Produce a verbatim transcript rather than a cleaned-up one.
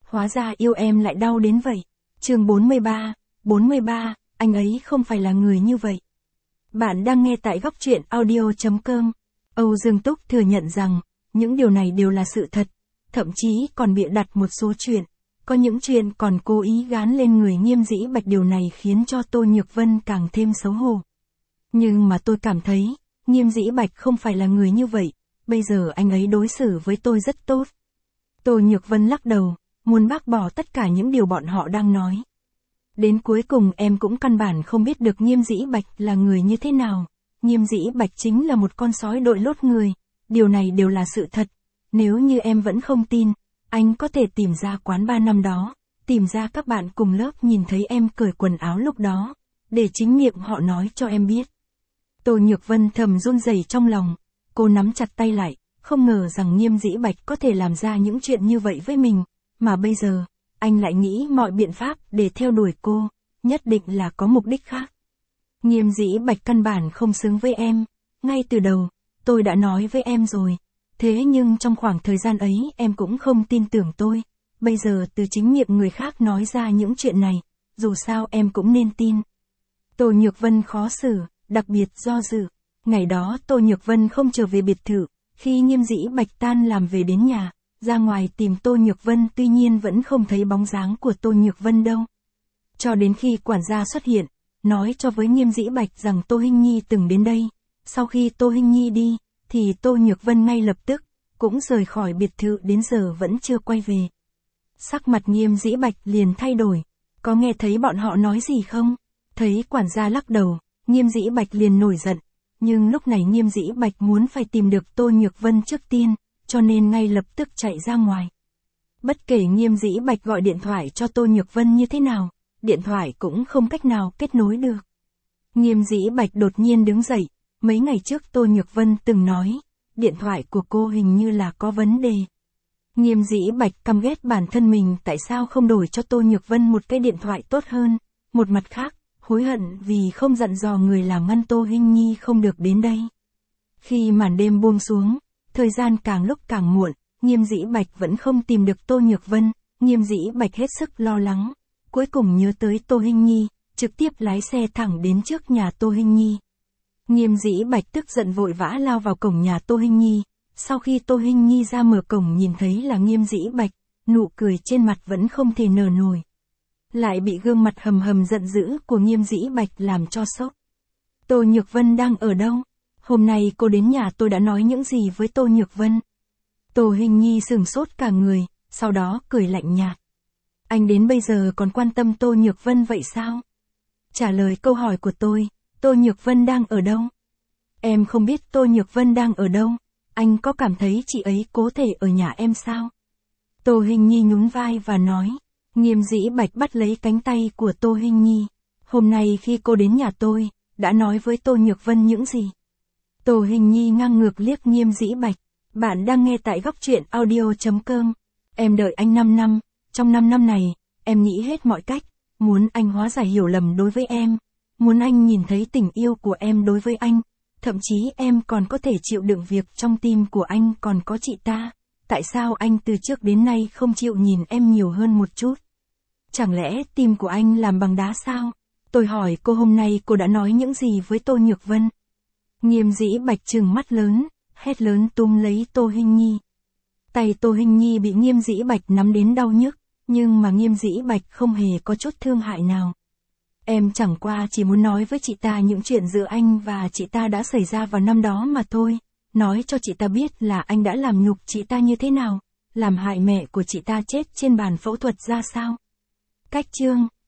hóa ra yêu em lại đau đến vậy. Chương bốn mươi ba, bốn mươi ba, anh ấy không phải là người như vậy. Bạn đang nghe tại góc truyện audio chấm com. Âu Dương Túc thừa nhận rằng, những điều này đều là sự thật, thậm chí còn bịa đặt một số chuyện. Có những chuyện còn cố ý gán lên người Nghiêm Dĩ Bạch, điều này khiến cho Tô Nhược Vân càng thêm xấu hổ. Nhưng mà tôi cảm thấy, Nghiêm Dĩ Bạch không phải là người như vậy, bây giờ anh ấy đối xử với tôi rất tốt. Tô Nhược Vân lắc đầu, muốn bác bỏ tất cả những điều bọn họ đang nói. Đến cuối cùng em cũng căn bản không biết được Nghiêm Dĩ Bạch là người như thế nào. Nghiêm Dĩ Bạch chính là một con sói đội lốt người, điều này đều là sự thật. Nếu như em vẫn không tin, anh có thể tìm ra quán ba năm đó, tìm ra các bạn cùng lớp nhìn thấy em cởi quần áo lúc đó, để chính miệng họ nói cho em biết. Tô Nhược Vân thầm run rẩy trong lòng, cô nắm chặt tay lại, không ngờ rằng Nghiêm Dĩ Bạch có thể làm ra những chuyện như vậy với mình, mà bây giờ, anh lại nghĩ mọi biện pháp để theo đuổi cô, nhất định là có mục đích khác. Nghiêm Dĩ Bạch căn bản không xứng với em, ngay từ đầu, tôi đã nói với em rồi, thế nhưng trong khoảng thời gian ấy em cũng không tin tưởng tôi, bây giờ từ chính miệng người khác nói ra những chuyện này, dù sao em cũng nên tin. Tô Nhược Vân khó xử, đặc biệt do dự, ngày đó Tô Nhược Vân không trở về biệt thự, khi Nghiêm Dĩ Bạch tan làm về đến nhà, ra ngoài tìm Tô Nhược Vân, tuy nhiên vẫn không thấy bóng dáng của Tô Nhược Vân đâu. Cho đến khi quản gia xuất hiện, nói cho với Nghiêm Dĩ Bạch rằng Tô Hinh Nhi từng đến đây, sau khi Tô Hinh Nhi đi, thì Tô Nhược Vân ngay lập tức, cũng rời khỏi biệt thự đến giờ vẫn chưa quay về. Sắc mặt Nghiêm Dĩ Bạch liền thay đổi, có nghe thấy bọn họ nói gì không? Thấy quản gia lắc đầu, Nghiêm Dĩ Bạch liền nổi giận, nhưng lúc này Nghiêm Dĩ Bạch muốn phải tìm được Tô Nhược Vân trước tiên, cho nên ngay lập tức chạy ra ngoài. Bất kể Nghiêm Dĩ Bạch gọi điện thoại cho Tô Nhược Vân như thế nào, điện thoại cũng không cách nào kết nối được. Nghiêm Dĩ Bạch đột nhiên đứng dậy, mấy ngày trước Tô Nhược Vân từng nói, điện thoại của cô hình như là có vấn đề. Nghiêm Dĩ Bạch căm ghét bản thân mình tại sao không đổi cho Tô Nhược Vân một cái điện thoại tốt hơn, một mặt khác, hối hận vì không dặn dò người làm ngăn Tô Hinh Nhi không được đến đây. Khi màn đêm buông xuống, thời gian càng lúc càng muộn, Nghiêm Dĩ Bạch vẫn không tìm được Tô Nhược Vân, Nghiêm Dĩ Bạch hết sức lo lắng, cuối cùng nhớ tới Tô Hinh Nhi, trực tiếp lái xe thẳng đến trước nhà Tô Hinh Nhi. Nghiêm Dĩ Bạch tức giận vội vã lao vào cổng nhà Tô Hinh Nhi, sau khi Tô Hinh Nhi ra mở cổng nhìn thấy là Nghiêm Dĩ Bạch, nụ cười trên mặt vẫn không thể nở nổi. Lại bị gương mặt hầm hầm giận dữ của Nghiêm Dĩ Bạch làm cho sốc. Tô Nhược Vân đang ở đâu? Hôm nay cô đến nhà tôi đã nói những gì với Tô Nhược Vân? Tô Hinh Nhi sửng sốt cả người, sau đó cười lạnh nhạt. Anh đến bây giờ còn quan tâm Tô Nhược Vân vậy sao? Trả lời câu hỏi của tôi, Tô Nhược Vân đang ở đâu? Em không biết Tô Nhược Vân đang ở đâu, anh có cảm thấy chị ấy có thể ở nhà em sao? Tô Hinh Nhi nhún vai và nói. Nghiêm Dĩ Bạch bắt lấy cánh tay của Tô Hinh Nhi. Hôm nay khi cô đến nhà tôi, đã nói với Tô Nhược Vân những gì? Tô Hinh Nhi ngang ngược liếc Nghiêm Dĩ Bạch. Bạn đang nghe tại góc truyện audio chấm com. Em đợi anh năm năm, trong năm năm này, em nghĩ hết mọi cách, muốn anh hóa giải hiểu lầm đối với em, muốn anh nhìn thấy tình yêu của em đối với anh, thậm chí em còn có thể chịu đựng việc trong tim của anh còn có chị ta. Tại sao anh từ trước đến nay không chịu nhìn em nhiều hơn một chút? Chẳng lẽ tim của anh làm bằng đá sao? Tôi hỏi cô hôm nay cô đã nói những gì với Tô Nhược Vân? Nghiêm Dĩ Bạch trừng mắt lớn, hét lớn túm lấy Tô Hinh Nhi. Tay Tô Hinh Nhi bị Nghiêm Dĩ Bạch nắm đến đau nhức, nhưng mà Nghiêm Dĩ Bạch không hề có chút thương hại nào. Em chẳng qua chỉ muốn nói với chị ta những chuyện giữa anh và chị ta đã xảy ra vào năm đó mà thôi. Nói cho chị ta biết là anh đã làm nhục chị ta như thế nào, làm hại mẹ của chị ta chết trên bàn phẫu thuật ra sao. Cách chương